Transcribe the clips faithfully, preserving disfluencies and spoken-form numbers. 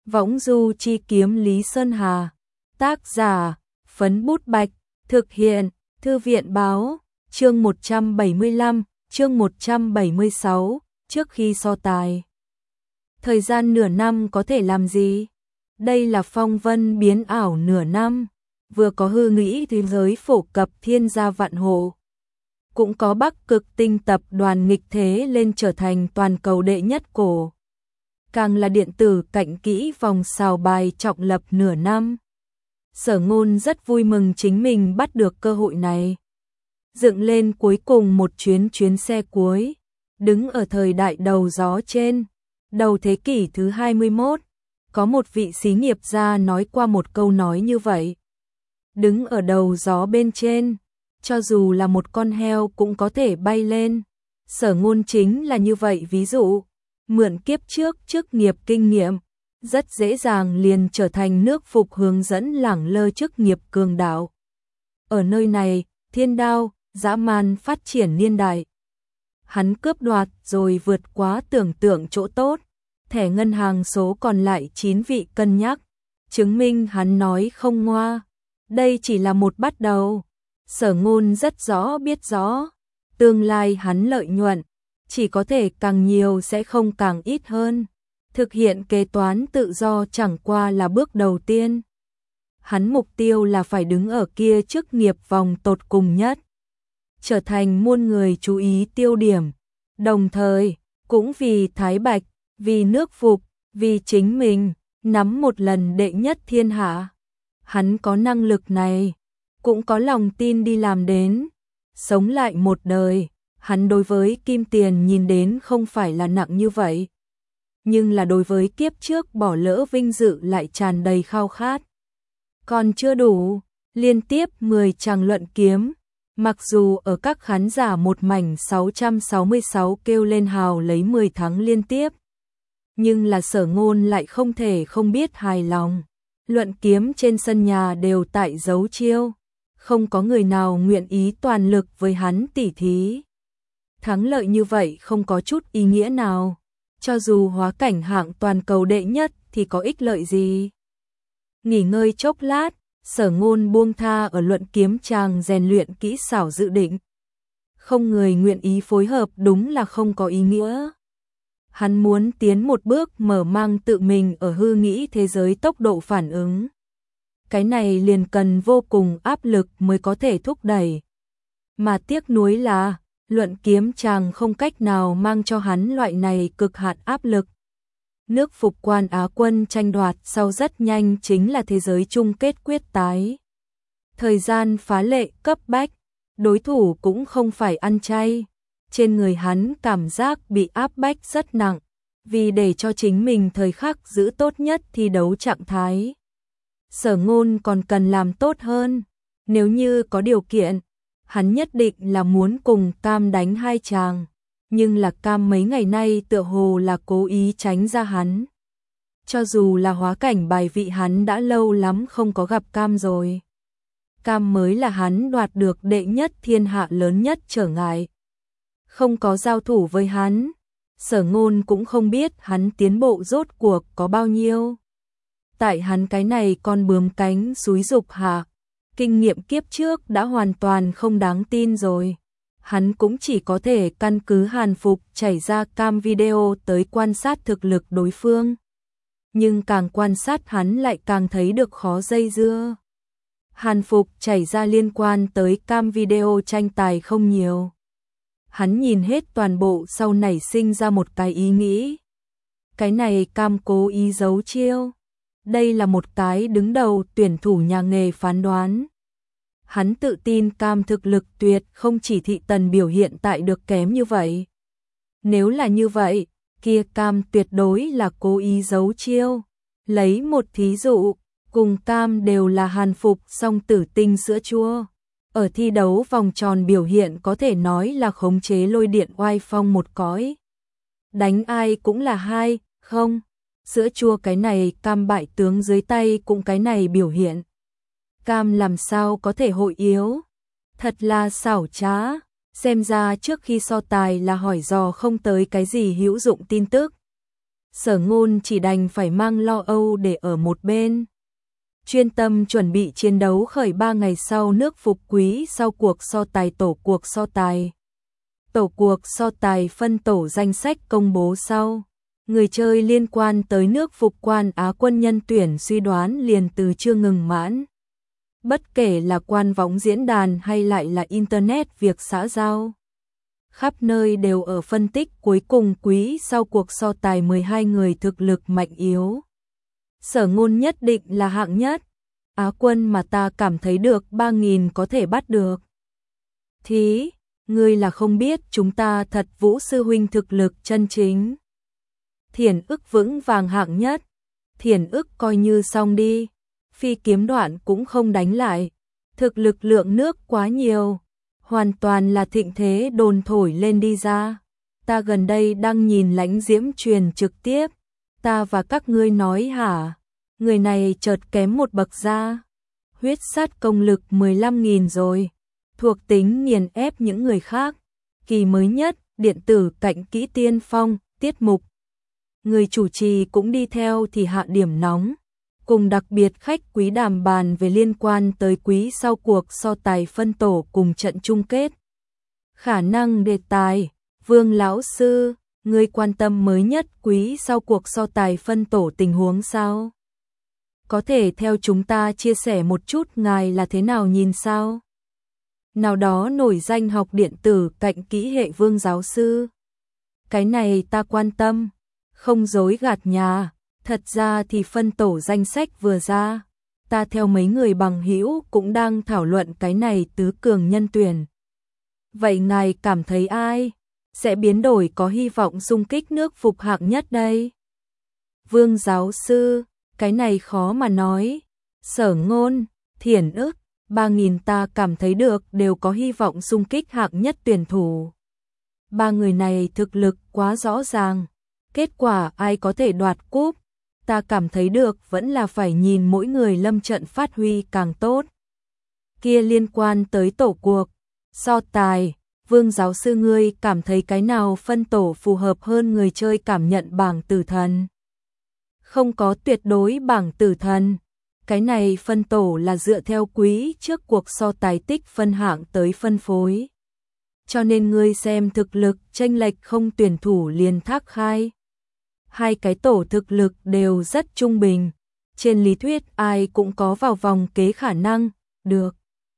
Võng du chi kiếm Lý Sơn Hà. Tác giả, Phấn Bút Bạch. Thực hiện, Thư viện báo. Chương một trăm bảy mươi lăm, chương một trăm bảy mươi sáu, trước khi so tài. Thời gian nửa năm có thể làm gì? Đây là phong vân biến ảo nửa năm, vừa có hư nghĩ thế giới phổ cập thiên gia vạn hộ. Cũng có Bắc Cực Tinh tập đoàn nghịch thế lên trở thành toàn cầu đệ nhất cổ. Càng là điện tử cạnh kỹ vòng sào bài trọng lập nửa năm. Sở Ngôn rất vui mừng chính mình bắt được cơ hội này. Dựng lên cuối cùng một chuyến chuyến xe cuối, đứng ở thời đại đầu gió trên, đầu thế kỷ thứ hai mươi mốt, có một vị xí nghiệp gia nói qua một câu nói như vậy. Đứng ở đầu gió bên trên, cho dù là một con heo cũng có thể bay lên. Sở Ngôn chính là như vậy ví dụ, mượn kiếp trước chức nghiệp kinh nghiệm, rất dễ dàng liền trở thành nước phục hướng dẫn lẳng lơ chức nghiệp cường đạo. Ở nơi này, thiên đao, dã man phát triển niên đại. Hắn cướp đoạt rồi vượt quá tưởng tượng chỗ tốt, thẻ ngân hàng số còn lại chín vị cân nhắc, chứng minh hắn nói không ngoa. Đây chỉ là một bắt đầu. Sở Ngôn rất rõ biết rõ, tương lai hắn lợi nhuận chỉ có thể càng nhiều sẽ không càng ít hơn. Thực hiện kế toán tự do chẳng qua là bước đầu tiên. Hắn mục tiêu là phải đứng ở kia chức nghiệp vòng tột cùng nhất, trở thành muôn người chú ý tiêu điểm, đồng thời cũng vì Thái Bạch, vì nước Phục, vì chính mình, nắm một lần đệ nhất thiên hạ. Hắn có năng lực này, cũng có lòng tin đi làm đến, sống lại một đời. Hắn đối với kim tiền nhìn đến không phải là nặng như vậy, nhưng là đối với kiếp trước bỏ lỡ vinh dự lại tràn đầy khao khát. Còn chưa đủ, liên tiếp mười tràng luận kiếm, mặc dù ở các khán giả một mảnh sáu trăm sáu mươi sáu kêu lên hào lấy mười tháng liên tiếp, nhưng là Sở Ngôn lại không thể không biết hài lòng. Luận kiếm trên sân nhà đều tại giấu chiêu, không có người nào nguyện ý toàn lực với hắn tỉ thí. Thắng lợi như vậy không có chút ý nghĩa nào, cho dù hóa cảnh hạng toàn cầu đệ nhất thì có ích lợi gì. Nghỉ ngơi chốc lát, Sở Ngôn buông tha ở luận kiếm tràng rèn luyện kỹ xảo dự định. Không người nguyện ý phối hợp đúng là không có ý nghĩa. Hắn muốn tiến một bước mở mang tự mình ở hư nghĩ thế giới tốc độ phản ứng. Cái này liền cần vô cùng áp lực mới có thể thúc đẩy. Mà tiếc nuối là, luận kiếm chàng không cách nào mang cho hắn loại này cực hạn áp lực. Nước Phục quan Á quân tranh đoạt sau rất nhanh chính là thế giới chung kết quyết tái. Thời gian phá lệ cấp bách, đối thủ cũng không phải ăn chay. Trên người hắn cảm giác bị áp bách rất nặng, vì để cho chính mình thời khắc giữ tốt nhất thi đấu trạng thái. Sở Ngôn còn cần làm tốt hơn, nếu như có điều kiện, hắn nhất định là muốn cùng Cam đánh hai chàng, nhưng là Cam mấy ngày nay tựa hồ là cố ý tránh ra hắn. Cho dù là hóa cảnh bài vị hắn đã lâu lắm không có gặp Cam rồi. Cam mới là hắn đoạt được đệ nhất thiên hạ lớn nhất trở ngại. Không có giao thủ với hắn, Sở Ngôn cũng không biết hắn tiến bộ rốt cuộc có bao nhiêu. Tại hắn cái này con bướm cánh xúi dục hạ, kinh nghiệm kiếp trước đã hoàn toàn không đáng tin rồi. Hắn cũng chỉ có thể căn cứ Hàn Phục chảy ra cam video tới quan sát thực lực đối phương. Nhưng càng quan sát hắn lại càng thấy được khó dây dưa. Hàn Phục chảy ra liên quan tới cam video tranh tài không nhiều. Hắn nhìn hết toàn bộ sau nảy sinh ra một cái ý nghĩ. Cái này Cam cố ý giấu chiêu. Đây là một cái đứng đầu tuyển thủ nhà nghề phán đoán. Hắn tự tin Cam thực lực tuyệt không chỉ thị tần biểu hiện tại được kém như vậy. Nếu là như vậy, kia Cam tuyệt đối là cố ý giấu chiêu. Lấy một thí dụ, cùng Cam đều là Hàn Phục song tử tinh sữa chua. Ở thi đấu vòng tròn biểu hiện có thể nói là khống chế lôi điện oai phong một cõi. Đánh ai cũng là hai, không. Sữa chua cái này Cam bại tướng dưới tay cũng cái này biểu hiện. Cam làm sao có thể hội yếu. Thật là xảo trá. Xem ra trước khi so tài là hỏi dò không tới cái gì hữu dụng tin tức. Sở Ngôn chỉ đành phải mang lo âu để ở một bên. Chuyên tâm chuẩn bị chiến đấu khởi ba ngày sau nước Phục Quý sau cuộc so tài tổ cuộc so tài. Tổ cuộc so tài phân tổ danh sách công bố sau. Người chơi liên quan tới nước Phục quan Á quân nhân tuyển suy đoán liền từ chưa ngừng mãn. Bất kể là quan võng diễn đàn hay lại là Internet việc xã giao. Khắp nơi đều ở phân tích cuối cùng quý sau cuộc so tài mười hai người thực lực mạnh yếu. Sở Ngôn nhất định là hạng nhất. Á quân mà ta cảm thấy được ba nghìn có thể bắt được. Thí, ngươi là không biết chúng ta thật Vũ sư huynh thực lực chân chính. Thiền ức vững vàng hạng nhất. Thiền ức coi như xong đi. Phi kiếm đoạn cũng không đánh lại. Thực lực lượng nước quá nhiều. Hoàn toàn là thịnh thế đồn thổi lên đi ra. Ta gần đây đang nhìn Lãnh Diễm truyền trực tiếp. Ta và các ngươi nói hả? Người này chợt kém một bậc ra. Huyết sát công lực mười lăm nghìn rồi. Thuộc tính nghiền ép những người khác. Kỳ mới nhất, điện tử cạnh kỹ tiên phong, tiết mục. Người chủ trì cũng đi theo thì hạ điểm nóng. Cùng đặc biệt khách quý đàm bàn về liên quan tới quý sau cuộc so tài phân tổ cùng trận chung kết. Khả năng đề tài, Vương lão sư, người quan tâm mới nhất quý sau cuộc so tài phân tổ tình huống sao? Có thể theo chúng ta chia sẻ một chút ngài là thế nào nhìn sao? Nào đó nổi danh học điện tử cạnh kỹ hệ Vương giáo sư. Cái này ta quan tâm, không dối gạt nhà. Thật ra thì phân tổ danh sách vừa ra, ta theo mấy người bằng hữu cũng đang thảo luận cái này tứ cường nhân tuyển. Vậy ngài cảm thấy ai sẽ biến đổi có hy vọng xung kích nước Phục hạng nhất đây? Vương giáo sư, cái này khó mà nói. Sở Ngôn, Thiển ức, ba nghìn ta cảm thấy được đều có hy vọng xung kích hạng nhất tuyển thủ. Ba người này thực lực quá rõ ràng. Kết quả ai có thể đoạt cúp? Ta cảm thấy được vẫn là phải nhìn mỗi người lâm trận phát huy càng tốt. Kia liên quan tới tổ cuộc, so tài, Vương giáo sư ngươi cảm thấy cái nào phân tổ phù hợp hơn người chơi cảm nhận bảng tử thần? Không có tuyệt đối bảng tử thần. Cái này phân tổ là dựa theo quý trước cuộc so tài tích phân hạng tới phân phối. Cho nên ngươi xem thực lực chênh lệch không tuyển thủ liền thác khai. Hai cái tổ thực lực đều rất trung bình. Trên lý thuyết ai cũng có vào vòng kế khả năng, được.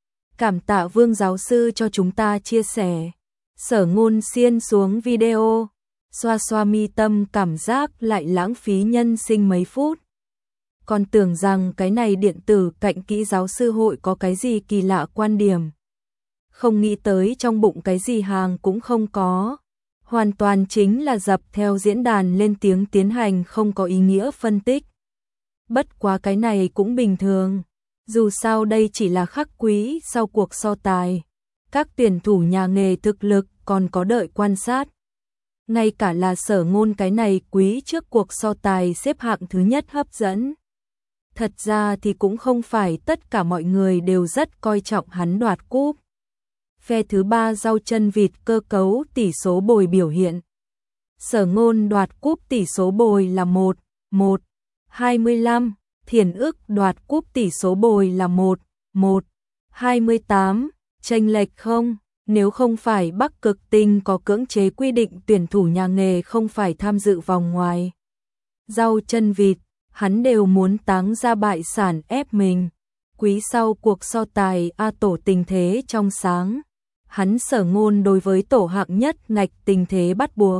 Cảm tạ Vương giáo sư cho chúng ta chia sẻ. Sở Ngôn xiên xuống video, xoa xoa mi tâm cảm giác lại lãng phí nhân sinh mấy phút. Còn tưởng rằng cái này điện tử cạnh kỹ giáo sư hội có cái gì kỳ lạ quan điểm. Không nghĩ tới trong bụng cái gì hàng cũng không có. Hoàn toàn chính là dập theo diễn đàn lên tiếng tiến hành không có ý nghĩa phân tích. Bất quá cái này cũng bình thường. Dù sao đây chỉ là khắc quý sau cuộc so tài. Các tuyển thủ nhà nghề thực lực còn có đợi quan sát. Ngay cả là Sở Ngôn cái này quý trước cuộc so tài xếp hạng thứ nhất hấp dẫn. Thật ra thì cũng không phải tất cả mọi người đều rất coi trọng hắn đoạt cúp. Phe thứ ba rau chân vịt cơ cấu tỷ số bồi biểu hiện. Sở Ngôn đoạt cúp tỷ số bồi là một, một, hai mươi lăm, Thiển ức đoạt cúp tỷ số bồi là một, một, hai mươi tám, chênh lệch không, nếu không phải Bắc Cực Tinh có cưỡng chế quy định tuyển thủ nhà nghề không phải tham dự vòng ngoài. Rau chân vịt, hắn đều muốn táng ra bại sản ép mình. Quý sau cuộc so tài A tổ tình thế trong sáng. Hắn Sở Ngôn đối với tổ hạng nhất ngạch tình thế bắt buộc.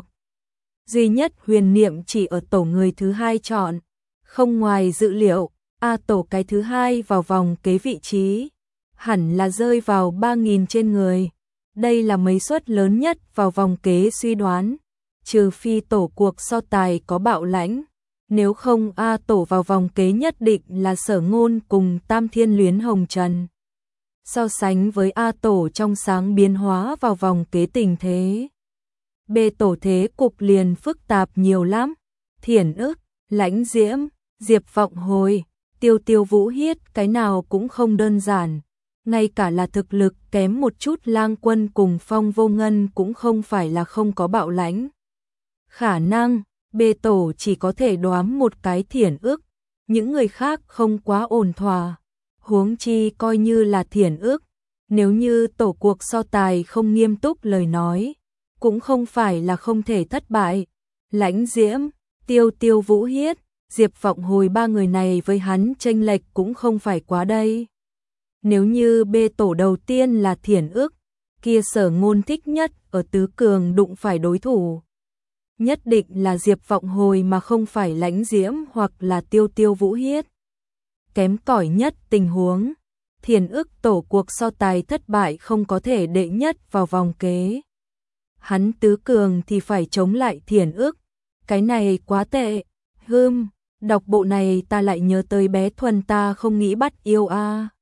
Duy nhất huyền niệm chỉ ở tổ người thứ hai chọn. Không ngoài dự liệu, A tổ cái thứ hai vào vòng kế vị trí. Hẳn là rơi vào ba nghìn trên người. Đây là mấy suất lớn nhất vào vòng kế suy đoán. Trừ phi tổ cuộc so tài có bạo lãnh. Nếu không A tổ vào vòng kế nhất định là Sở Ngôn cùng Tam Thiên Luyến Hồng Trần. So sánh với A tổ trong sáng biến hóa vào vòng kế tình thế. B tổ thế cục liền phức tạp nhiều lắm. Thiển ức, Lãnh Diễm, Diệp Vọng Hồi, Tiêu Tiêu Vũ Hiết cái nào cũng không đơn giản. Ngay cả là thực lực kém một chút Lang Quân cùng Phong Vô Ngân cũng không phải là không có bạo lãnh. Khả năng, bê tổ chỉ có thể đoán một cái thiển ức, những người khác không quá ổn thỏa. Huống chi coi như là thiển ức, nếu như tổ cuộc so tài không nghiêm túc lời nói, cũng không phải là không thể thất bại. Lãnh Diễm, Tiêu Tiêu Vũ Hiết, Diệp Vọng Hồi ba người này với hắn chênh lệch cũng không phải quá đây. Nếu như bê tổ đầu tiên là thiển ức, kia Sở Ngôn thích nhất ở tứ cường đụng phải đối thủ nhất định là Diệp Vọng Hồi mà không phải Lãnh Diễm hoặc là Tiêu Tiêu Vũ Hiết. Kém cỏi nhất tình huống, thiển ức tổ cuộc so tài thất bại không có thể đệ nhất vào vòng kế. Hắn tứ cường thì phải chống lại thiển ức, cái này quá tệ. Hừm, đọc bộ này ta lại nhớ tới bé Thuần ta không nghĩ bắt yêu a.